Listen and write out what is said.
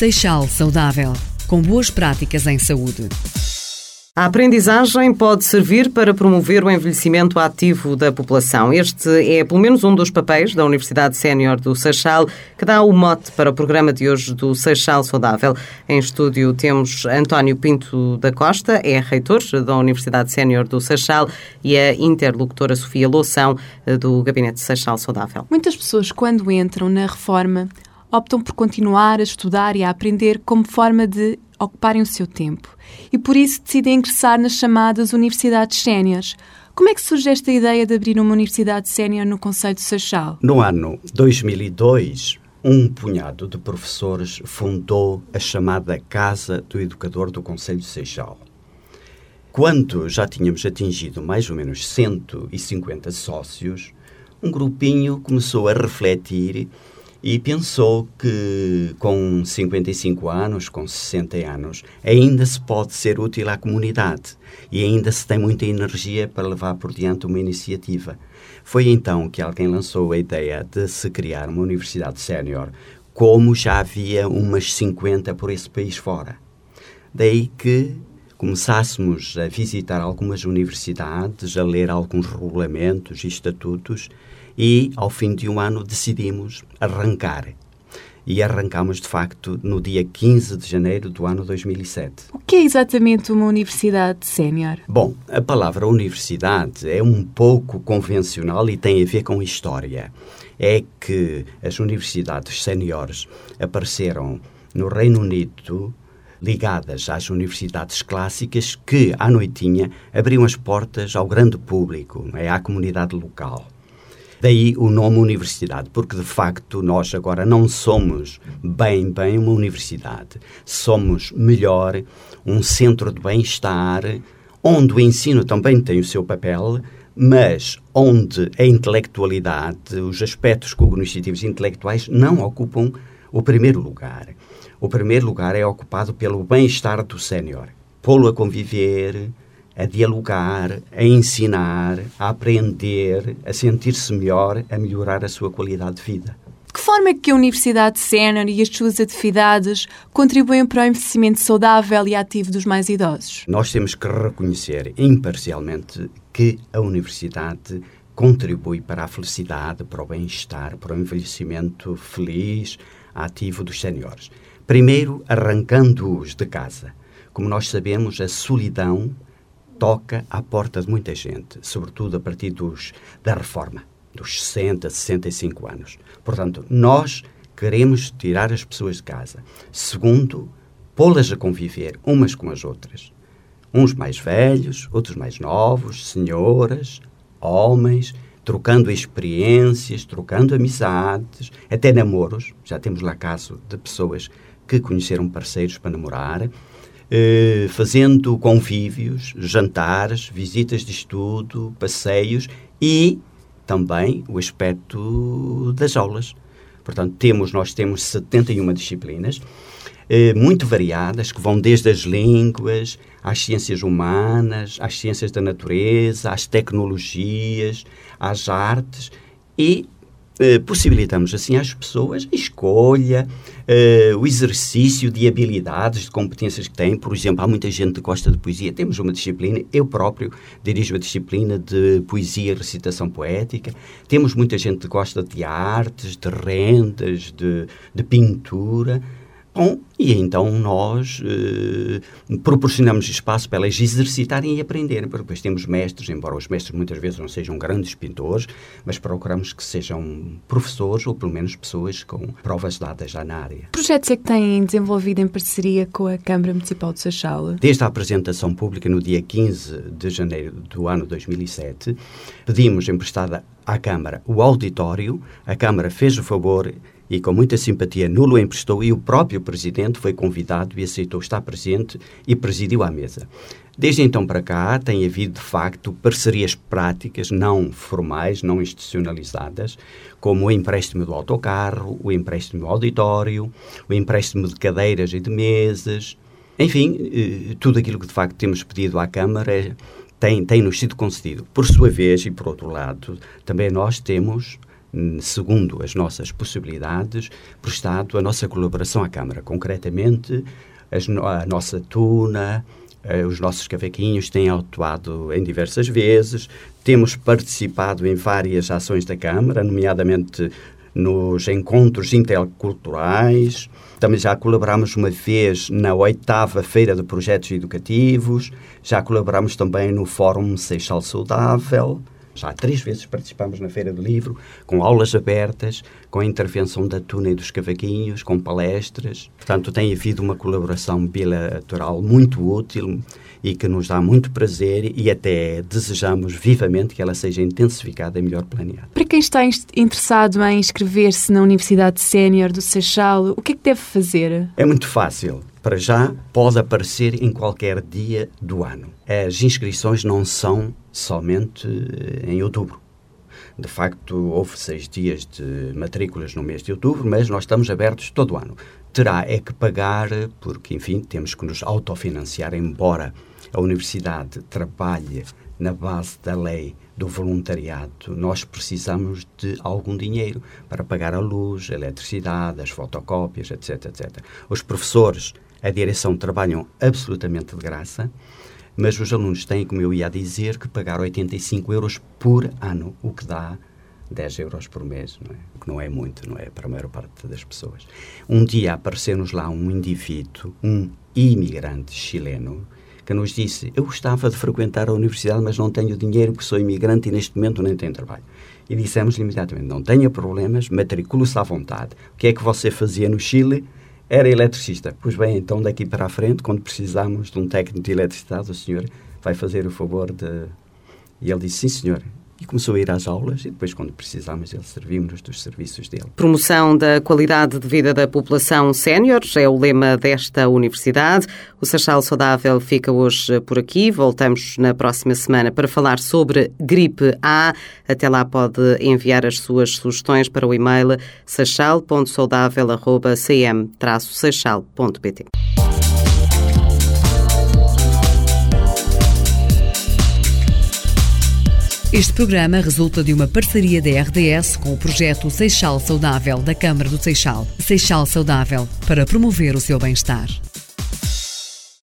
Seixal Saudável, com boas práticas em saúde. A aprendizagem pode servir para promover o envelhecimento ativo da população. Este é, pelo menos, um dos papéis da Universidade Sénior do Seixal, que dá o mote para o programa de hoje do Seixal Saudável. Em estúdio temos António Pinto da Costa, é reitor da Universidade Sénior do Seixal, e a interlocutora Sofia Loução, do Gabinete Seixal Saudável. Muitas pessoas, quando entram na reforma, optam por continuar a estudar e a aprender como forma de ocuparem o seu tempo. E por isso decidem ingressar nas chamadas universidades séniores. Como é que surge esta ideia de abrir uma universidade sénior no concelho de Seixal? No ano 2002, um punhado de professores fundou a chamada Casa do Educador do concelho de Seixal. Quando já tínhamos atingido mais ou menos 150 sócios, um grupinho começou a refletir e pensou que com 55 anos, com 60 anos, ainda se pode ser útil à comunidade e ainda se tem muita energia para levar por diante uma iniciativa. Foi então que alguém lançou a ideia de se criar uma universidade sénior, como já havia umas 50 por esse país fora. Daí que começássemos a visitar algumas universidades, a ler alguns regulamentos e estatutos, e, ao fim de um ano, decidimos arrancar. E arrancámos, de facto, no dia 15 de janeiro do ano 2007. O que é exatamente uma universidade sénior? Bom, a palavra universidade é um pouco convencional e tem a ver com história. É que as universidades séniores apareceram no Reino Unido, ligadas às universidades clássicas que, à noitinha, abriam as portas ao grande público, à comunidade local. Daí o nome universidade, porque de facto nós agora não somos bem uma universidade. Somos melhor um centro de bem-estar, onde o ensino também tem o seu papel, mas onde a intelectualidade, os aspectos cognitivos e intelectuais não ocupam o primeiro lugar. O primeiro lugar é ocupado pelo bem-estar do sénior. Pô-lo a conviver, a dialogar, a ensinar, a aprender, a sentir-se melhor, a melhorar a sua qualidade de vida. De que forma é que a Universidade Sénior e as suas atividades contribuem para o envelhecimento saudável e ativo dos mais idosos? Nós temos que reconhecer imparcialmente que a Universidade contribui para a felicidade, para o bem-estar, para o envelhecimento feliz, ativo dos séniores. Primeiro, arrancando-os de casa. Como nós sabemos, a solidão toca à porta de muita gente, sobretudo a partir da reforma, dos 60, 65 anos. Portanto, nós queremos tirar as pessoas de casa. Segundo, pô-las a conviver umas com as outras. Uns mais velhos, outros mais novos, senhoras, homens, trocando experiências, trocando amizades, até namoros. Já temos lá caso de pessoas que conheceram parceiros para namorar, fazendo convívios, jantares, visitas de estudo, passeios e também o aspecto das aulas. Portanto, nós temos 71 disciplinas, muito variadas, que vão desde as línguas, às ciências humanas, às ciências da natureza, às tecnologias, às artes e possibilitamos assim às pessoas a escolha, o exercício de habilidades, de competências que têm. Por exemplo, há muita gente que gosta de poesia. Temos uma disciplina, eu próprio dirijo a disciplina de poesia e recitação poética. Temos muita gente que gosta de artes, de rendas, de pintura. Bom, e então nós proporcionamos espaço para elas exercitarem e aprenderem. Depois temos mestres, embora os mestres muitas vezes não sejam grandes pintores, mas procuramos que sejam professores ou pelo menos pessoas com provas dadas já na área. Que projetos é que têm desenvolvido em parceria com a Câmara Municipal de Seixal? Desde a apresentação pública no dia 15 de janeiro do ano 2007, pedimos emprestada à Câmara o auditório, a Câmara fez o favor e com muita simpatia nos emprestou e o próprio Presidente foi convidado e aceitou estar presente e presidiu à mesa. Desde então para cá tem havido, de facto, parcerias práticas, não formais, não institucionalizadas, como o empréstimo do autocarro, o empréstimo do auditório, o empréstimo de cadeiras e de mesas. Enfim, tudo aquilo que, de facto, temos pedido à Câmara tem-nos sido concedido. Por sua vez, e por outro lado, também nós temos segundo as nossas possibilidades, prestado a nossa colaboração à Câmara. Concretamente, a nossa tuna, os nossos cavaquinhos têm atuado em diversas vezes, temos participado em várias ações da Câmara, nomeadamente nos encontros interculturais. Também já colaboramos uma vez na 8ª Feira de Projetos Educativos, já colaboramos também no Fórum Seixal Saudável. Já 3 vezes participamos na Feira do Livro, com aulas abertas, com a intervenção da tuna e dos cavaquinhos, com palestras. Portanto, tem havido uma colaboração bilateral muito útil e que nos dá muito prazer e até desejamos vivamente que ela seja intensificada e melhor planeada. Para quem está interessado em inscrever-se na Universidade Sénior do Seixal, o que é que deve fazer? É muito fácil. Para já, pode aparecer em qualquer dia do ano. As inscrições não são somente em outubro. De facto, houve 6 dias de matrículas no mês de outubro, mas nós estamos abertos todo o ano. Terá é que pagar, porque, enfim, temos que nos autofinanciar, embora a Universidade trabalhe na base da lei do voluntariado, nós precisamos de algum dinheiro para pagar a luz, a eletricidade, as fotocópias, etc, etc. Os professores, a direção, trabalham absolutamente de graça, mas os alunos têm, como eu ia dizer, que pagar 85 euros por ano, o que dá 10 euros por mês, não é? O que não é muito, não é? Para a maior parte das pessoas. Um dia apareceu-nos lá um indivíduo, um imigrante chileno, que nos disse: eu gostava de frequentar a universidade, mas não tenho dinheiro porque sou imigrante e neste momento nem tenho trabalho. E dissemos imediatamente: não tenha problemas, matricule-se à vontade. O que é que você fazia no Chile? Era eletricista. Pois bem, então daqui para a frente, quando precisarmos de um técnico de eletricidade, o senhor vai fazer o favor de... E ele disse: sim, senhor. E começou a ir às aulas e depois, quando precisámos, ele serviu-nos dos serviços dele. Promoção da qualidade de vida da população sénior é o lema desta universidade. O Seixal Saudável fica hoje por aqui. Voltamos na próxima semana para falar sobre gripe A. Até lá pode enviar as suas sugestões para o e-mail seixal.saudável@cm-seixal.pt. Este programa resulta de uma parceria da RDS com o projeto Seixal Saudável da Câmara do Seixal. Seixal Saudável, para promover o seu bem-estar.